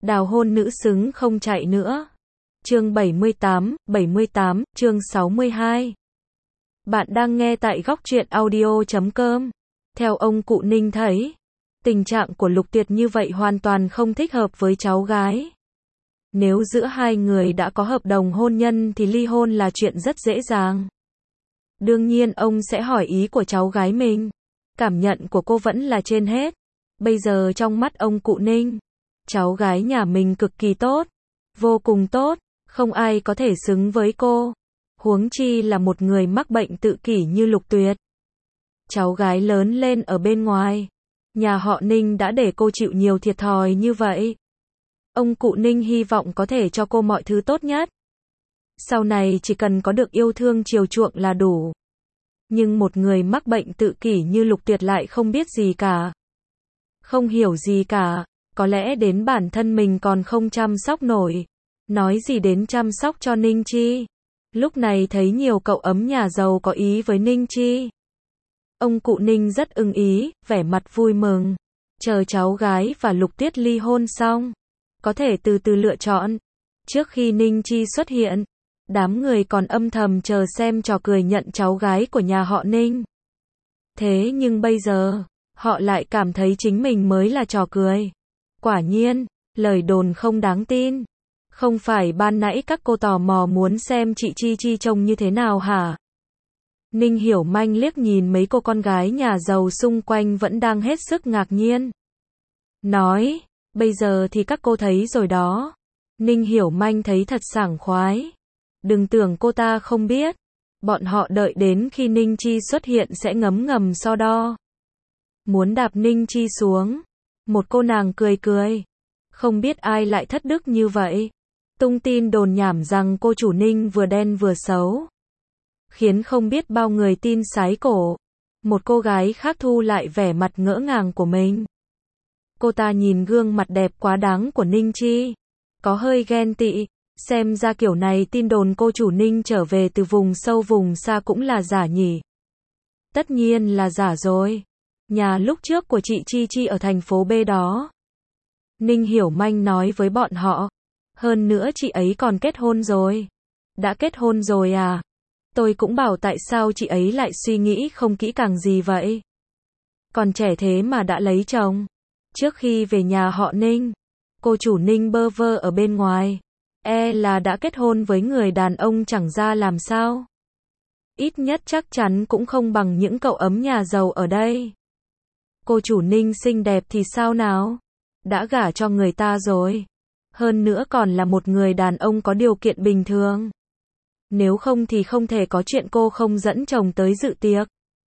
Đào hôn nữ xứng không chạy nữa. Chương 78, chương 62. Bạn đang nghe tại góc truyện audio.com. Theo ông cụ Ninh thấy, tình trạng của Lục Tuyệt như vậy hoàn toàn không thích hợp với cháu gái. Nếu giữa hai người đã có hợp đồng hôn nhân thì ly hôn là chuyện rất dễ dàng. Đương nhiên ông sẽ hỏi ý của cháu gái mình. Cảm nhận của cô vẫn là trên hết. Bây giờ trong mắt ông cụ Ninh, cháu gái nhà mình cực kỳ tốt, vô cùng tốt, không ai có thể xứng với cô. Huống chi là một người mắc bệnh tự kỷ như Lục Tuyệt. Cháu gái lớn lên ở bên ngoài, nhà họ Ninh đã để cô chịu nhiều thiệt thòi như vậy. Ông cụ Ninh hy vọng có thể cho cô mọi thứ tốt nhất. Sau này chỉ cần có được yêu thương chiều chuộng là đủ. Nhưng một người mắc bệnh tự kỷ như Lục Tuyệt lại không biết gì cả. Không hiểu gì cả, có lẽ đến bản thân mình còn không chăm sóc nổi. Nói gì đến chăm sóc cho Ninh Chi. Lúc này thấy nhiều cậu ấm nhà giàu có ý với Ninh Chi. Ông cụ Ninh rất ưng ý, vẻ mặt vui mừng. Chờ cháu gái và Lục Tuyết ly hôn xong, có thể từ từ lựa chọn. Trước khi Ninh Chi xuất hiện, đám người còn âm thầm chờ xem trò cười nhận cháu gái của nhà họ Ninh. Thế nhưng bây giờ, họ lại cảm thấy chính mình mới là trò cười. Quả nhiên, lời đồn không đáng tin. Không phải ban nãy các cô tò mò muốn xem chị Chi Chi trông như thế nào hả? Ninh Hiểu Manh liếc nhìn mấy cô con gái nhà giàu xung quanh vẫn đang hết sức ngạc nhiên. Nói, bây giờ thì các cô thấy rồi đó. Ninh Hiểu Manh thấy thật sảng khoái. Đừng tưởng cô ta không biết. Bọn họ đợi đến khi Ninh Chi xuất hiện sẽ ngấm ngầm so đo. Muốn đạp Ninh Chi xuống. Một cô nàng cười cười. Không biết ai lại thất đức như vậy. Tung tin đồn nhảm rằng cô chủ Ninh vừa đen vừa xấu. Khiến không biết bao người tin sái cổ. Một cô gái khác thu lại vẻ mặt ngỡ ngàng của mình. Cô ta nhìn gương mặt đẹp quá đáng của Ninh Chi. Có hơi ghen tị. Xem ra kiểu này tin đồn cô chủ Ninh trở về từ vùng sâu vùng xa cũng là giả nhỉ. Tất nhiên là giả rồi. Nhà lúc trước của chị Chi Chi ở thành phố B đó. Ninh Hiểu Manh nói với bọn họ. Hơn nữa chị ấy còn kết hôn rồi. Đã kết hôn rồi à? Tôi cũng bảo tại sao chị ấy lại suy nghĩ không kỹ càng gì vậy? Còn trẻ thế mà đã lấy chồng. Trước khi về nhà họ Ninh, cô chủ Ninh bơ vơ ở bên ngoài. Là đã kết hôn với người đàn ông chẳng ra làm sao. Ít nhất chắc chắn cũng không bằng những cậu ấm nhà giàu ở đây. Cô chủ Ninh xinh đẹp thì sao nào? Đã gả cho người ta rồi. Hơn nữa còn là một người đàn ông có điều kiện bình thường. Nếu không thì không thể có chuyện cô không dẫn chồng tới dự tiệc.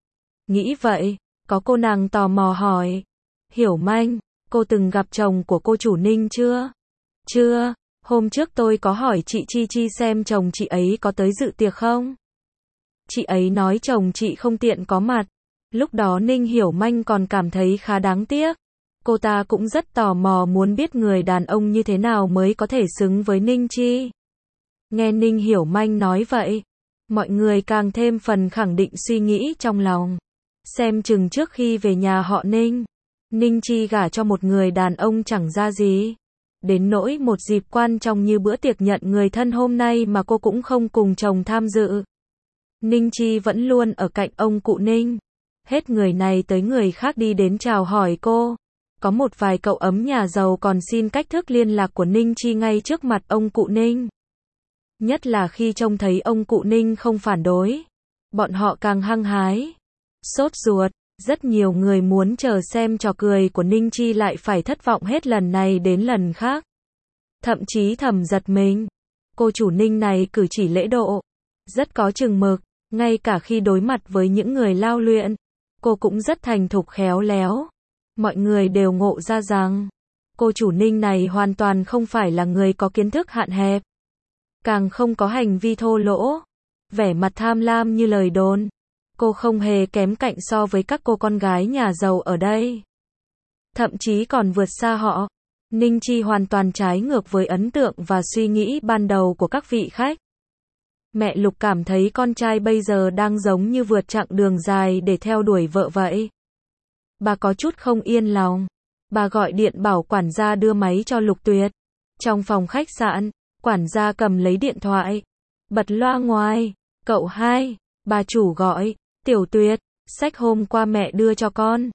Nghĩ vậy, có cô nàng tò mò hỏi. Hiểu Manh, cô từng gặp chồng của cô chủ Ninh chưa? Chưa, hôm trước tôi có hỏi chị Chi Chi xem chồng chị ấy có tới dự tiệc không? Chị ấy nói chồng chị không tiện có mặt. Lúc đó Ninh Hiểu Manh còn cảm thấy khá đáng tiếc. Cô ta cũng rất tò mò muốn biết người đàn ông như thế nào mới có thể xứng với Ninh Chi. Nghe Ninh Hiểu Manh nói vậy, mọi người càng thêm phần khẳng định suy nghĩ trong lòng. Xem chừng trước khi về nhà họ Ninh, Ninh Chi gả cho một người đàn ông chẳng ra gì. Đến nỗi một dịp quan trọng như bữa tiệc nhận người thân hôm nay mà cô cũng không cùng chồng tham dự. Ninh Chi vẫn luôn ở cạnh ông cụ Ninh. Hết người này tới người khác đi đến chào hỏi cô. Có một vài cậu ấm nhà giàu còn xin cách thức liên lạc của Ninh Chi ngay trước mặt ông cụ Ninh. Nhất là khi trông thấy ông cụ Ninh không phản đối. Bọn họ càng hăng hái. Sốt ruột, rất nhiều người muốn chờ xem trò cười của Ninh Chi lại phải thất vọng hết lần này đến lần khác. Thậm chí thầm giật mình. Cô chủ Ninh này cử chỉ lễ độ. Rất có chừng mực, ngay cả khi đối mặt với những người lao luyện. Cô cũng rất thành thục khéo léo. Mọi người đều ngộ ra rằng, cô chủ Ninh này hoàn toàn không phải là người có kiến thức hạn hẹp. Càng không có hành vi thô lỗ, vẻ mặt tham lam như lời đồn. Cô không hề kém cạnh so với các cô con gái nhà giàu ở đây. Thậm chí còn vượt xa họ. Ninh Chi hoàn toàn trái ngược với ấn tượng và suy nghĩ ban đầu của các vị khách. Mẹ Lục cảm thấy con trai bây giờ đang giống như vượt chặng đường dài để theo đuổi vợ vậy. Bà có chút không yên lòng. Bà gọi điện bảo quản gia đưa máy cho Lục Tuyệt. Trong phòng khách sạn, quản gia cầm lấy điện thoại, bật loa ngoài. Cậu hai, bà chủ gọi, Tiểu Tuyệt, sách hôm qua mẹ đưa cho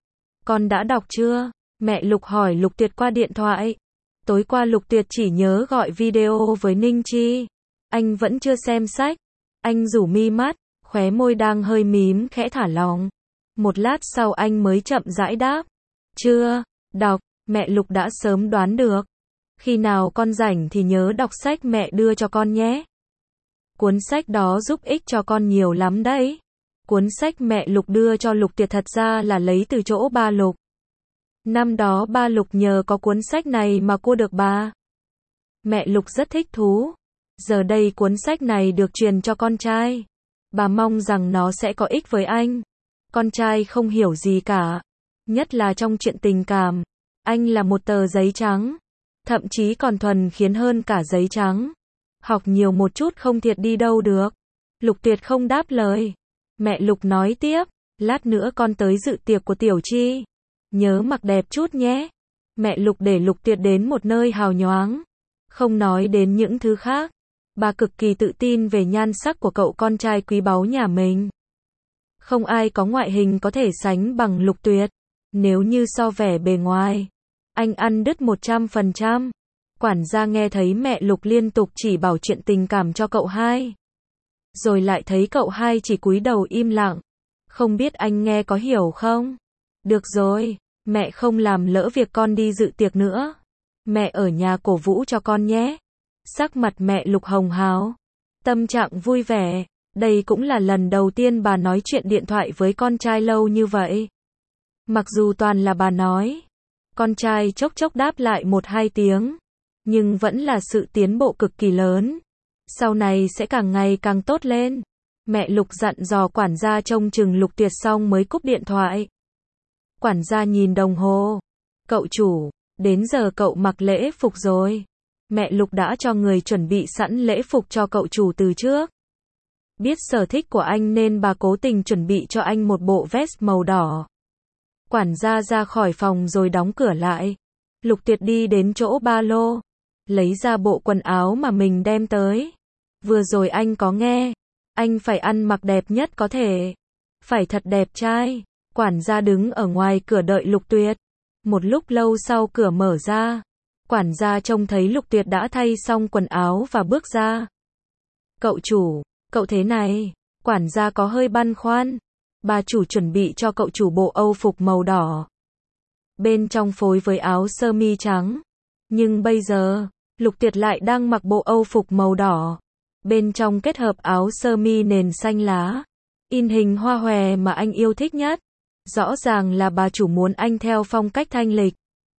con đã đọc chưa? Mẹ Lục hỏi Lục Tuyệt qua điện thoại. Tối qua Lục Tuyệt chỉ nhớ gọi video với Ninh Chi. Anh vẫn chưa xem sách. Anh rủ mi mắt, khóe môi đang hơi mím khẽ thả lỏng. Một lát sau anh mới chậm rãi đáp. Chưa, đọc, mẹ Lục đã sớm đoán được. Khi nào con rảnh thì nhớ đọc sách mẹ đưa cho con nhé. Cuốn sách đó giúp ích cho con nhiều lắm đấy. Cuốn sách mẹ Lục đưa cho Lục Tuyệt thật ra là lấy từ chỗ ba Lục. Năm đó ba Lục nhờ có cuốn sách này mà cua được bà. Mẹ Lục rất thích thú. Giờ đây cuốn sách này được truyền cho con trai. Bà mong rằng nó sẽ có ích với anh. Con trai không hiểu gì cả. Nhất là trong chuyện tình cảm. Anh là một tờ giấy trắng. Thậm chí còn thuần khiết hơn cả giấy trắng. Học nhiều một chút không thiệt đi đâu được. Lục Tuyệt không đáp lời. Mẹ Lục nói tiếp. Lát nữa con tới dự tiệc của Tiểu Chi. Nhớ mặc đẹp chút nhé. Mẹ Lục để Lục Tuyệt đến một nơi hào nhoáng. Không nói đến những thứ khác. Bà cực kỳ tự tin về nhan sắc của cậu con trai quý báu nhà mình. Không ai có ngoại hình có thể sánh bằng Lục Tuyệt. Nếu như so vẻ bề ngoài, anh ăn đứt 100%. Quản gia nghe thấy mẹ Lục liên tục chỉ bảo chuyện tình cảm cho cậu hai. Rồi lại thấy cậu hai chỉ cúi đầu im lặng. Không biết anh nghe có hiểu không? Được rồi, mẹ không làm lỡ việc con đi dự tiệc nữa. Mẹ ở nhà cổ vũ cho con nhé. Sắc mặt mẹ Lục hồng hào. Tâm trạng vui vẻ. Đây cũng là lần đầu tiên bà nói chuyện điện thoại với con trai lâu như vậy. Mặc dù toàn là bà nói. Con trai chốc chốc đáp lại 1-2 tiếng. Nhưng vẫn là sự tiến bộ cực kỳ lớn. Sau này sẽ càng ngày càng tốt lên. Mẹ Lục dặn dò quản gia trông chừng Lục Tuyệt xong mới cúp điện thoại. Quản gia nhìn đồng hồ. Cậu chủ, đến giờ cậu mặc lễ phục rồi. Mẹ Lục đã cho người chuẩn bị sẵn lễ phục cho cậu chủ từ trước. Biết sở thích của anh nên bà cố tình chuẩn bị cho anh một bộ vest màu đỏ. Quản gia ra khỏi phòng rồi đóng cửa lại. Lục Tuyệt đi đến chỗ ba lô. Lấy ra bộ quần áo mà mình đem tới. Vừa rồi anh có nghe. Anh phải ăn mặc đẹp nhất có thể. Phải thật đẹp trai. Quản gia đứng ở ngoài cửa đợi Lục Tuyệt. Một lúc lâu sau cửa mở ra. Quản gia trông thấy Lục Tuyệt đã thay xong quần áo và bước ra. Cậu chủ, cậu thế này. Quản gia có hơi băn khoăn. Bà chủ chuẩn bị cho cậu chủ bộ Âu phục màu đỏ. Bên trong phối với áo sơ mi trắng. Nhưng bây giờ, Lục Tuyệt lại đang mặc bộ Âu phục màu đỏ. Bên trong kết hợp áo sơ mi nền xanh lá. In hình hoa hòe mà anh yêu thích nhất. Rõ ràng là bà chủ muốn anh theo phong cách thanh lịch.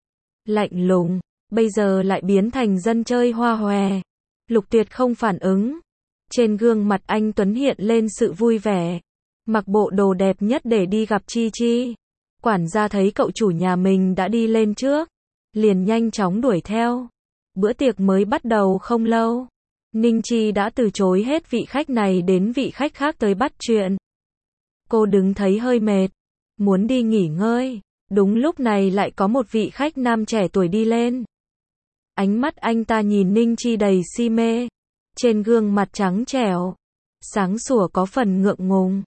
Lạnh lùng, bây giờ lại biến thành dân chơi hoa hòe. Lục Tuyệt không phản ứng. Trên gương mặt anh Tuấn hiện lên sự vui vẻ. Mặc bộ đồ đẹp nhất để đi gặp Chi Chi. Quản gia thấy cậu chủ nhà mình đã đi lên trước. Liền nhanh chóng đuổi theo. Bữa tiệc mới bắt đầu không lâu. Ninh Chi đã từ chối hết vị khách này đến vị khách khác tới bắt chuyện. Cô đứng thấy hơi mệt. Muốn đi nghỉ ngơi. Đúng lúc này lại có một vị khách nam trẻ tuổi đi lên. Ánh mắt anh ta nhìn Ninh Chi đầy si mê. Trên gương mặt trắng trẻo. Sáng sủa có phần ngượng ngùng.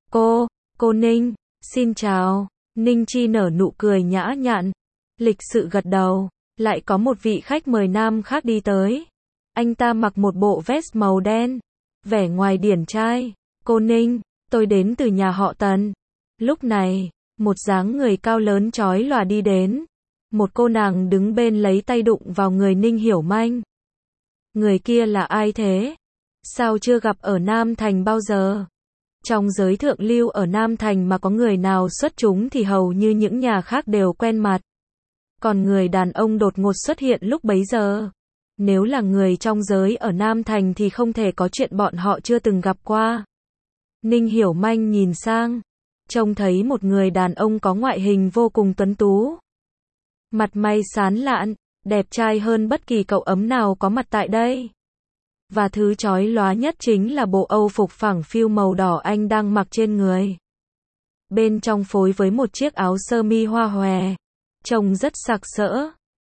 Cô Ninh, xin chào. Ninh Chi nở nụ cười nhã nhặn. Lịch sự gật đầu. Lại có một vị khách mời nam khác đi tới. Anh ta mặc một bộ vest màu đen. Vẻ ngoài điển trai. Cô Ninh, tôi đến từ nhà họ Tần. Lúc này, một dáng người cao lớn chói lòa đi đến. Một cô nàng đứng bên lấy tay đụng vào người Ninh Hiểu Manh. Người kia là ai thế? Sao chưa gặp ở Nam Thành bao giờ? Trong giới thượng lưu ở Nam Thành mà có người nào xuất chúng thì hầu như những nhà khác đều quen mặt. Còn người đàn ông đột ngột xuất hiện lúc bấy giờ. Nếu là người trong giới ở Nam Thành thì không thể có chuyện bọn họ chưa từng gặp qua. Ninh Hiểu Manh nhìn sang. Trông thấy một người đàn ông có ngoại hình vô cùng tuấn tú. Mặt mày sáng lạn, đẹp trai hơn bất kỳ cậu ấm nào có mặt tại đây. Và thứ chói lóa nhất chính là bộ Âu phục phẳng phiu màu đỏ anh đang mặc trên người. Bên trong phối với một chiếc áo sơ mi hoa hòe. Trông rất sặc sỡ.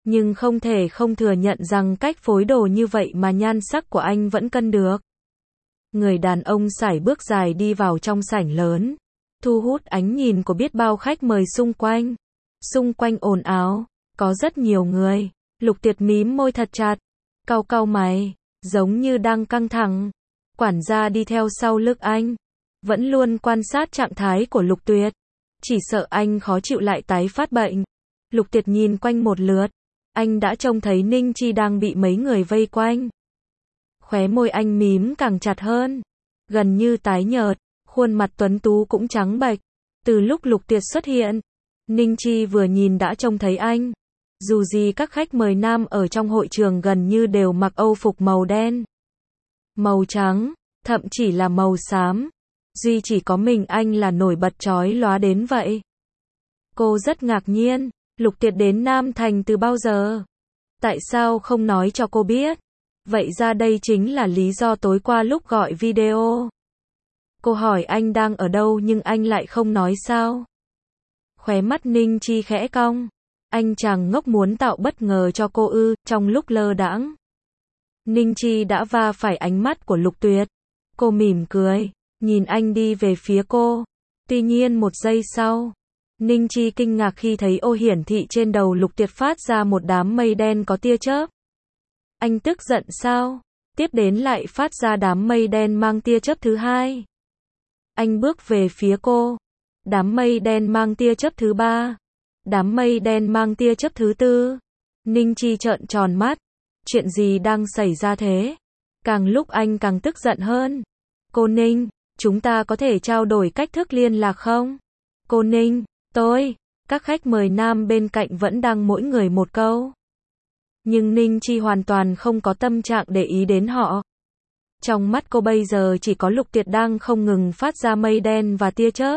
Nhưng không thể không thừa nhận rằng cách phối đồ như vậy mà nhan sắc của anh vẫn cân được. Người đàn ông sải bước dài đi vào trong sảnh lớn, thu hút ánh nhìn của biết bao khách mời xung quanh. Xung quanh ồn ào, có rất nhiều người. Lục Tuyệt mím môi thật chặt, cau cau mày, giống như đang căng thẳng. Quản gia đi theo sau lưng anh, vẫn luôn quan sát trạng thái của Lục Tuyệt, chỉ sợ anh khó chịu lại tái phát bệnh. Lục Tuyệt nhìn quanh một lượt, anh đã trông thấy Ninh Chi đang bị mấy người vây quanh. Khóe môi anh mím càng chặt hơn, gần như tái nhợt, khuôn mặt tuấn tú cũng trắng bệch. Từ lúc Lục Tuyệt xuất hiện, Ninh Chi vừa nhìn đã trông thấy anh. Dù gì các khách mời nam ở trong hội trường gần như đều mặc âu phục màu đen, màu trắng, thậm chỉ là màu xám. Duy chỉ có mình anh là nổi bật chói lóa đến vậy. Cô rất ngạc nhiên, Lục Tuyệt đến Nam Thành từ bao giờ? Tại sao không nói cho cô biết? Vậy ra đây chính là lý do tối qua lúc gọi video. Cô hỏi anh đang ở đâu nhưng anh lại không nói sao? Khóe mắt Ninh Chi khẽ cong. Anh chàng ngốc muốn tạo bất ngờ cho cô ư? Trong lúc lơ đãng, Ninh Chi đã va phải ánh mắt của Lục Tuyệt. Cô mỉm cười, nhìn anh đi về phía cô. Tuy nhiên một giây sau, Ninh Chi kinh ngạc khi thấy ô hiển thị trên đầu Lục Tuyệt phát ra một đám mây đen có tia chớp. Anh tức giận sao? Tiếp đến lại phát ra đám mây đen mang tia chớp thứ hai. Anh bước về phía cô. Đám mây đen mang tia chớp thứ ba. Đám mây đen mang tia chớp thứ tư. Ninh Chi trợn tròn mắt. Chuyện gì đang xảy ra thế? Càng lúc anh càng tức giận hơn. Cô Ninh, chúng ta có thể trao đổi cách thức liên lạc không? Cô Ninh, các khách mời nam bên cạnh vẫn đang mỗi người một câu. Nhưng Ninh Chi hoàn toàn không có tâm trạng để ý đến họ. Trong mắt cô bây giờ chỉ có Lục Tuyệt đang không ngừng phát ra mây đen và tia chớp.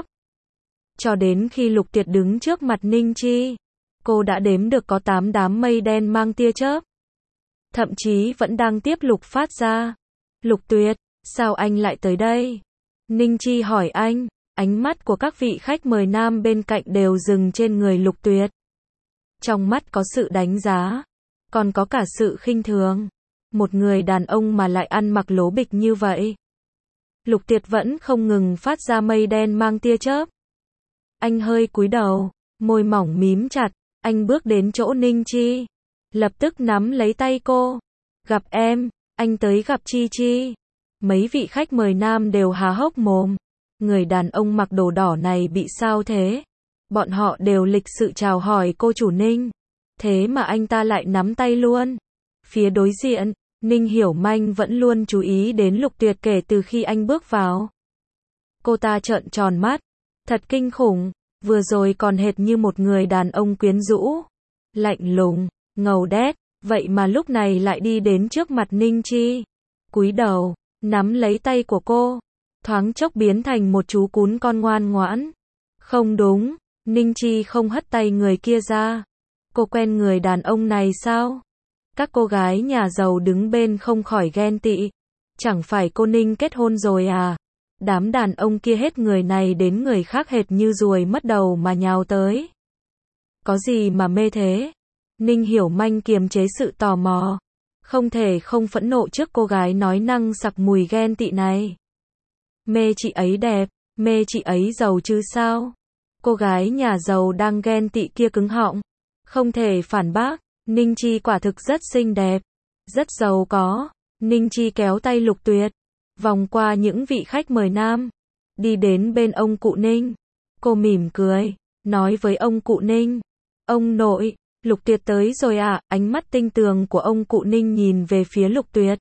Cho đến khi Lục Tuyệt đứng trước mặt Ninh Chi, cô đã đếm được có 8 đám mây đen mang tia chớp. Thậm chí vẫn đang tiếp tục phát ra. Lục Tuyệt, sao anh lại tới đây? Ninh Chi hỏi anh. Ánh mắt của các vị khách mời nam bên cạnh đều dừng trên người Lục Tuyệt. Trong mắt có sự đánh giá, còn có cả sự khinh thường. Một người đàn ông mà lại ăn mặc lố bịch như vậy. Lục Tuyệt vẫn không ngừng phát ra mây đen mang tia chớp. Anh hơi cúi đầu, môi mỏng mím chặt, anh bước đến chỗ Ninh Chi, lập tức nắm lấy tay cô. Gặp em, anh tới gặp Chi Chi. Mấy vị khách mời nam đều há hốc mồm. Người đàn ông mặc đồ đỏ này bị sao thế? Bọn họ đều lịch sự chào hỏi cô chủ Ninh. Thế mà anh ta lại nắm tay luôn. Phía đối diện, Ninh Hiểu Manh vẫn luôn chú ý đến Lục Tuyệt kể từ khi anh bước vào. Cô ta trợn tròn mắt. Thật kinh khủng, vừa rồi còn hệt như một người đàn ông quyến rũ, lạnh lùng, ngầu đét, vậy mà lúc này lại đi đến trước mặt Ninh Chi. Cúi đầu, nắm lấy tay của cô. Thoáng chốc biến thành một chú cún con ngoan ngoãn. Không đúng, Ninh Chi không hất tay người kia ra. Cô quen người đàn ông này sao? Các cô gái nhà giàu đứng bên không khỏi ghen tị. Chẳng phải cô Ninh kết hôn rồi à? Đám đàn ông kia hết người này đến người khác hệt như ruồi mất đầu mà nhào tới. Có gì mà mê thế? Ninh Hiểu Manh kiềm chế sự tò mò. Không thể không phẫn nộ trước cô gái nói năng sặc mùi ghen tị này. Mê chị ấy đẹp, mê chị ấy giàu chứ sao? Cô gái nhà giàu đang ghen tị kia cứng họng. Không thể phản bác, Ninh Chi quả thực rất xinh đẹp, rất giàu có. Ninh Chi kéo tay Lục Tuyệt, vòng qua những vị khách mời nam, đi đến bên ông cụ Ninh. Cô mỉm cười, nói với ông cụ Ninh. Ông nội, Lục Tuyệt tới rồi à? Ánh mắt tinh tường của ông cụ Ninh nhìn về phía Lục Tuyệt.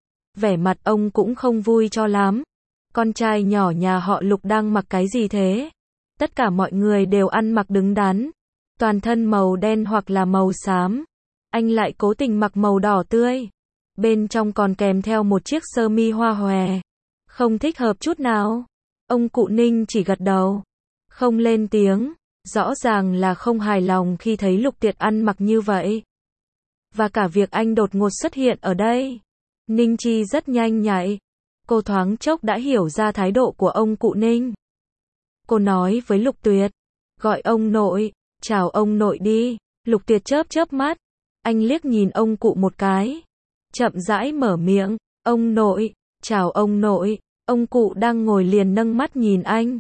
Vẻ mặt ông cũng không vui cho lắm. Con trai nhỏ nhà họ Lục đang mặc cái gì thế? Tất cả mọi người đều ăn mặc đứng đắn, toàn thân màu đen hoặc là màu xám. Anh lại cố tình mặc màu đỏ tươi. Bên trong còn kèm theo một chiếc sơ mi hoa hòe. Không thích hợp chút nào. Ông cụ Ninh chỉ gật đầu, không lên tiếng. Rõ ràng là không hài lòng khi thấy Lục Tuyệt ăn mặc như vậy. Và cả việc anh đột ngột xuất hiện ở đây. Ninh Chi rất nhanh nhạy. Cô thoáng chốc đã hiểu ra thái độ của ông cụ Ninh. Cô nói với Lục Tuyệt, gọi ông nội, chào ông nội đi. Lục Tuyệt chớp chớp mắt, Anh liếc nhìn ông cụ một cái. Chậm rãi mở miệng. Ông nội, chào ông nội. Ông cụ đang ngồi liền nâng mắt nhìn anh.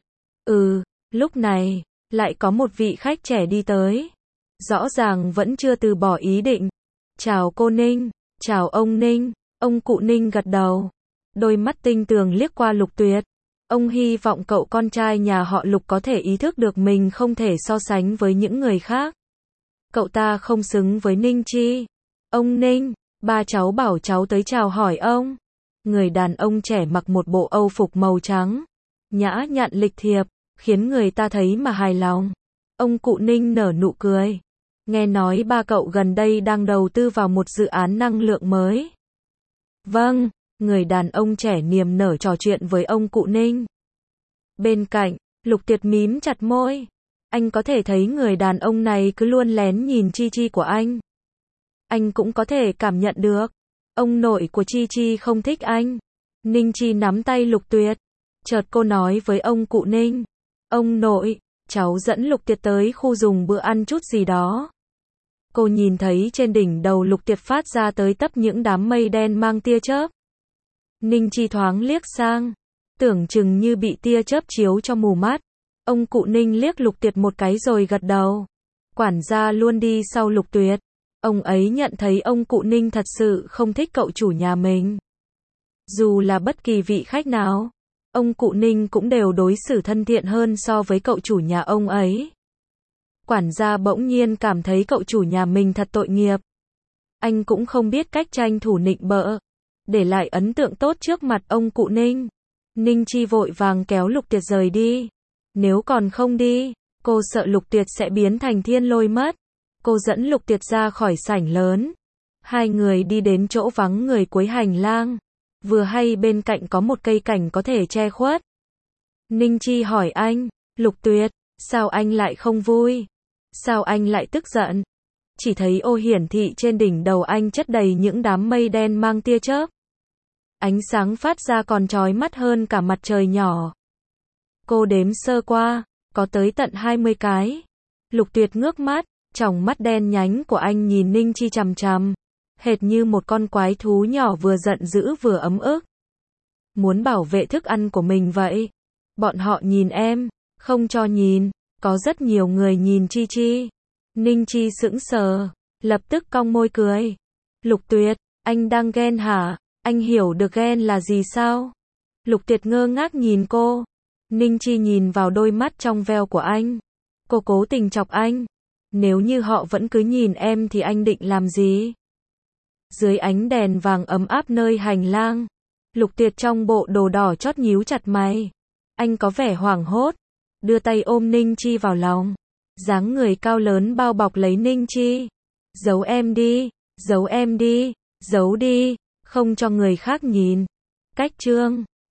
Lúc này, lại có một vị khách trẻ đi tới. Rõ ràng vẫn chưa từ bỏ ý định. Chào cô Ninh, chào ông Ninh. Ông cụ Ninh gật đầu. Đôi mắt tinh tường liếc qua Lục Tuyệt. Ông hy vọng cậu con trai nhà họ Lục có thể ý thức được mình không thể so sánh với những người khác. Cậu ta không xứng với Ninh Chi. Ông Ninh, ba cháu bảo cháu tới chào hỏi ông. Người đàn ông trẻ mặc một bộ âu phục màu trắng, nhã nhặn lịch thiệp, khiến người ta thấy mà hài lòng. Ông cụ Ninh nở nụ cười. Nghe nói ba cậu gần đây đang đầu tư vào một dự án năng lượng mới. Vâng, người đàn ông trẻ niềm nở trò chuyện với ông cụ Ninh. Bên cạnh, Lục Tuyệt mím chặt môi. Anh có thể thấy người đàn ông này cứ luôn lén nhìn Chi Chi của anh. Anh cũng có thể cảm nhận được. Ông nội của Chi Chi không thích anh. Ninh Chi nắm tay Lục Tuyệt. Chợt cô nói với ông cụ Ninh. Ông nội, cháu dẫn Lục Tuyệt tới khu dùng bữa ăn chút gì đó. Cô nhìn thấy trên đỉnh đầu Lục Tuyệt phát ra tới tấp những đám mây đen mang tia chớp. Ninh Chi thoáng liếc sang. Tưởng chừng như bị tia chớp chiếu cho mù mắt. Ông cụ Ninh liếc Lục Tuyệt một cái rồi gật đầu. Quản gia luôn đi sau Lục Tuyệt. Ông ấy nhận thấy ông cụ Ninh thật sự không thích cậu chủ nhà mình. Dù là bất kỳ vị khách nào, ông cụ Ninh cũng đều đối xử thân thiện hơn so với cậu chủ nhà ông ấy. Quản gia bỗng nhiên cảm thấy cậu chủ nhà mình thật tội nghiệp. Anh cũng không biết cách tranh thủ nịnh bợ, để lại ấn tượng tốt trước mặt ông cụ Ninh. Ninh Chi vội vàng kéo Lục Tuyệt rời đi. Nếu còn không đi, cô sợ Lục Tuyệt sẽ biến thành thiên lôi mất. Cô dẫn Lục Tuyệt ra khỏi sảnh lớn. Hai người đi đến chỗ vắng người cuối hành lang. Vừa hay bên cạnh có một cây cảnh có thể che khuất. Ninh Chi hỏi anh, Lục Tuyệt, sao anh lại không vui? Sao anh lại tức giận? Chỉ thấy ô hiển thị trên đỉnh đầu anh chất đầy những đám mây đen mang tia chớp. Ánh sáng phát ra còn chói mắt hơn cả mặt trời nhỏ. Cô đếm sơ qua, có tới tận 20 cái. Lục Tuyệt ngước mắt, tròng mắt đen nhánh của anh nhìn Ninh Chi chằm chằm, hệt như một con quái thú nhỏ vừa giận dữ vừa ấm ức. Muốn bảo vệ thức ăn của mình vậy. Bọn họ nhìn em, không cho nhìn, có rất nhiều người nhìn Chi Chi. Ninh Chi sững sờ, lập tức cong môi cười. Lục Tuyệt, anh đang ghen hả? Anh hiểu được ghen là gì sao? Lục Tuyệt ngơ ngác nhìn cô. Ninh Chi nhìn vào đôi mắt trong veo của anh. Cô cố tình chọc anh. Nếu như họ vẫn cứ nhìn em thì anh định làm gì? Dưới ánh đèn vàng ấm áp nơi hành lang, Lục Tuyệt trong bộ đồ đỏ chót nhíu chặt mày. Anh có vẻ hoảng hốt, đưa tay ôm Ninh Chi vào lòng. Dáng người cao lớn bao bọc lấy Ninh Chi. Giấu em đi, giấu em đi, giấu đi, không cho người khác nhìn. Cách chương